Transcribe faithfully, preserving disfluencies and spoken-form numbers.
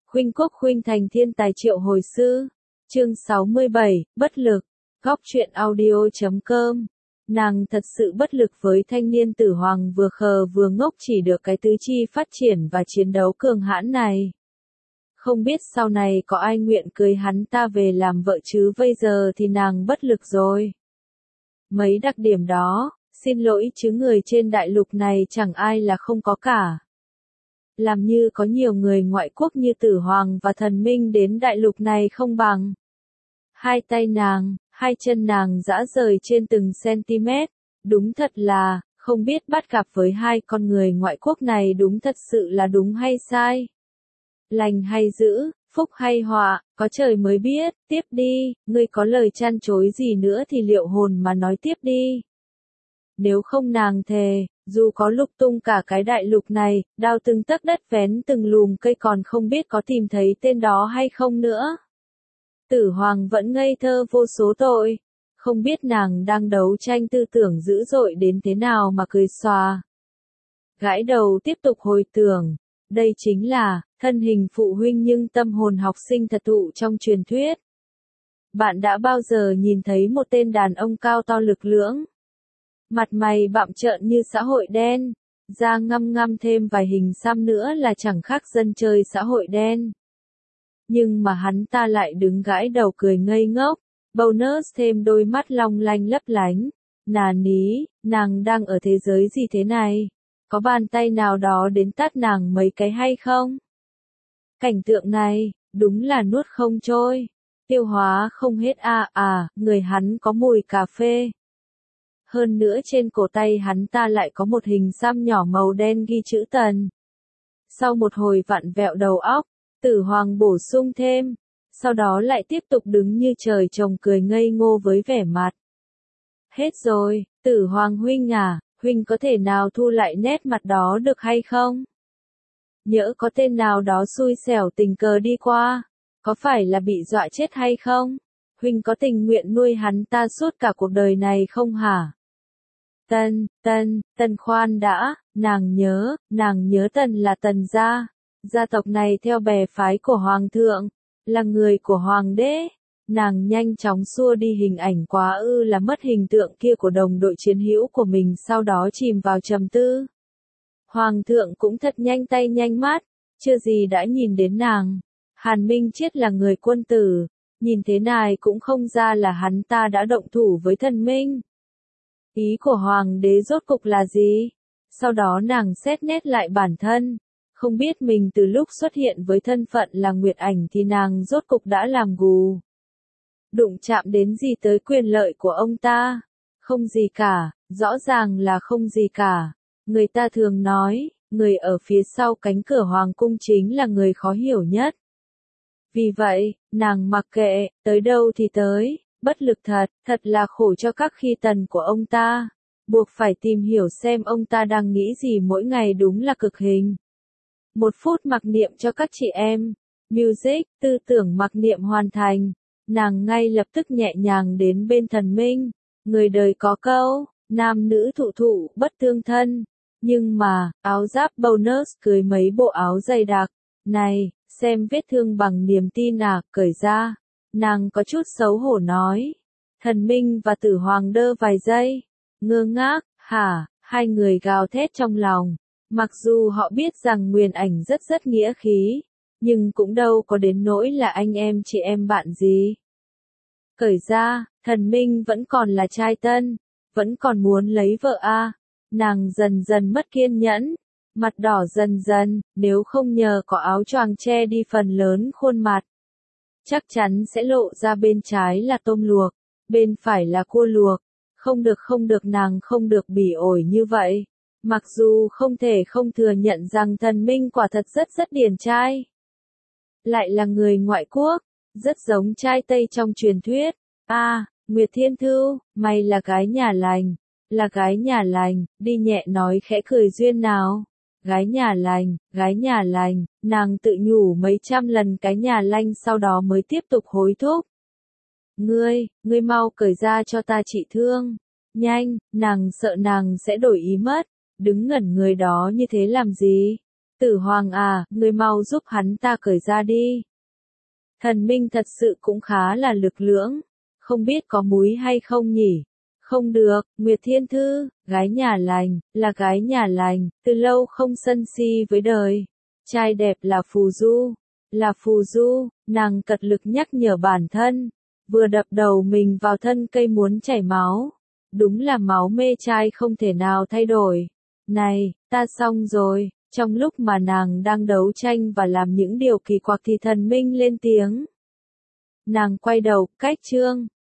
Khuynh Quốc khuynh thành thiên tài triệu hồi sư. Chương sáu mươi bảy, bất lực. Góc truyện audio chấm com. Nàng thật sự bất lực với thanh niên tử hoàng vừa khờ vừa ngốc chỉ được cái tứ chi phát triển và chiến đấu cường hãn này. Không biết sau này có ai nguyện cưới hắn ta về làm vợ chứ bây giờ thì nàng bất lực rồi. Mấy đặc điểm đó, xin lỗi chứ người trên đại lục này chẳng ai là không có cả. Làm như có nhiều người ngoại quốc như Tử Hoàng và Thần Minh đến đại lục này không bằng. Hai tay nàng, hai chân nàng rã rời trên từng cm, đúng thật là, không biết bắt gặp với hai con người ngoại quốc này đúng thật sự là đúng hay sai. Lành hay dữ, phúc hay họa, có trời mới biết, tiếp đi, ngươi có lời chăn chối gì nữa thì liệu hồn mà nói tiếp đi. Nếu không nàng thề, dù có lục tung cả cái đại lục này, đào từng tấc đất vén từng lùm cây còn không biết có tìm thấy tên đó hay không nữa. Tử Hoàng vẫn ngây thơ vô số tội, không biết nàng đang đấu tranh tư tưởng dữ dội đến thế nào mà cười xòa. Gãi đầu tiếp tục hồi tưởng, đây chính là, thân hình phụ huynh nhưng tâm hồn học sinh thật thụ trong truyền thuyết. Bạn đã bao giờ nhìn thấy một tên đàn ông cao to lực lưỡng? Mặt mày bặm trợn như xã hội đen, da ngăm ngăm thêm vài hình xăm nữa là chẳng khác dân chơi xã hội đen. Nhưng mà hắn ta lại đứng gãi đầu cười ngây ngốc, bonus thêm đôi mắt long lanh lấp lánh. Nà ní, nàng đang ở thế giới gì thế này? Có bàn tay nào đó đến tát nàng mấy cái hay không? Cảnh tượng này, đúng là nuốt không trôi, tiêu hóa không hết à à, người hắn có mùi cà phê. Hơn nữa trên cổ tay hắn ta lại có một hình xăm nhỏ màu đen ghi chữ Tần. Sau một hồi vặn vẹo đầu óc, Tử Hoàng bổ sung thêm, sau đó lại tiếp tục đứng như trời trồng cười ngây ngô với vẻ mặt. Hết rồi, Tử Hoàng huynh à, huynh có thể nào thu lại nét mặt đó được hay không? Nhỡ có tên nào đó xui xẻo tình cờ đi qua, có phải là bị dọa chết hay không? Huynh có tình nguyện nuôi hắn ta suốt cả cuộc đời này không hả? Tần, Tần, Tần khoan đã, nàng nhớ, nàng nhớ Tần là Tần gia. Gia tộc này theo bè phái của Hoàng thượng, là người của Hoàng đế. Nàng nhanh chóng xua đi hình ảnh quá ư là mất hình tượng kia của đồng đội chiến hữu của mình sau đó chìm vào trầm tư. Hoàng thượng cũng thật nhanh tay nhanh mắt, chưa gì đã nhìn đến nàng. Hàn Minh Chiết là người quân tử, nhìn thế này cũng không ra là hắn ta đã động thủ với Thần Minh. Ý của Hoàng đế rốt cục là gì? Sau đó nàng xét nét lại bản thân. Không biết mình từ lúc xuất hiện với thân phận là Nguyệt Ảnh thì nàng rốt cục đã làm gù. Đụng chạm đến gì tới quyền lợi của ông ta? Không gì cả, rõ ràng là không gì cả. Người ta thường nói, người ở phía sau cánh cửa hoàng cung chính là người khó hiểu nhất. Vì vậy, nàng mặc kệ, tới đâu thì tới, bất lực thật, thật là khổ cho các khi tần của ông ta. Buộc phải tìm hiểu xem ông ta đang nghĩ gì mỗi ngày đúng là cực hình. Một phút mặc niệm cho các chị em. Music, tư tưởng mặc niệm hoàn thành. Nàng ngay lập tức nhẹ nhàng đến bên Thần Minh. Người đời có câu, nam nữ thụ thụ, bất tương thân. Nhưng mà, áo giáp bonus cưới mấy bộ áo dày đặc. Này, xem vết thương bằng niềm tin à, cởi ra. Nàng có chút xấu hổ nói. Thần Minh và Tử Hoàng đơ vài giây. Ngơ ngác, hả, hai người gào thét trong lòng. Mặc dù họ biết rằng Nguyên Ảnh rất rất nghĩa khí, nhưng cũng đâu có đến nỗi là anh em chị em bạn gì. Cởi ra, Thần Minh vẫn còn là trai tân, vẫn còn muốn lấy vợ a. À. Nàng dần dần mất kiên nhẫn, mặt đỏ dần dần, nếu không nhờ có áo choàng che đi phần lớn khuôn mặt. Chắc chắn sẽ lộ ra bên trái là tôm luộc, bên phải là cua luộc. Không được không được nàng không được bỉ ổi như vậy. Mặc dù không thể không thừa nhận rằng Thần Minh quả thật rất rất điển trai. Lại là người ngoại quốc, rất giống trai Tây trong truyền thuyết. A, à, Nguyệt Thiên Thư, mày là gái nhà lành, là gái nhà lành, đi nhẹ nói khẽ cười duyên nào. Gái nhà lành, gái nhà lành, nàng tự nhủ mấy trăm lần cái nhà lanh sau đó mới tiếp tục hối thúc. Ngươi, ngươi mau cởi ra cho ta trị thương. Nhanh, nàng sợ nàng sẽ đổi ý mất. Đứng ngẩn người đó như thế làm gì? Tử Hoàng à, người mau giúp hắn ta cởi ra đi. Thần minh thật sự cũng khá là lực lưỡng, không biết có múi hay không nhỉ? Không được, Nguyệt Thiên Thư, gái nhà lành, là gái nhà lành, từ lâu không sân si với đời. Trai đẹp là phù du, là phù du, nàng cật lực nhắc nhở bản thân, vừa đập đầu mình vào thân cây muốn chảy máu. Đúng là máu mê trai không thể nào thay đổi. Này, ta xong rồi. Trong lúc mà nàng đang đấu tranh và làm những điều kỳ quặc thì thần minh lên tiếng. Nàng quay đầu, cách chương.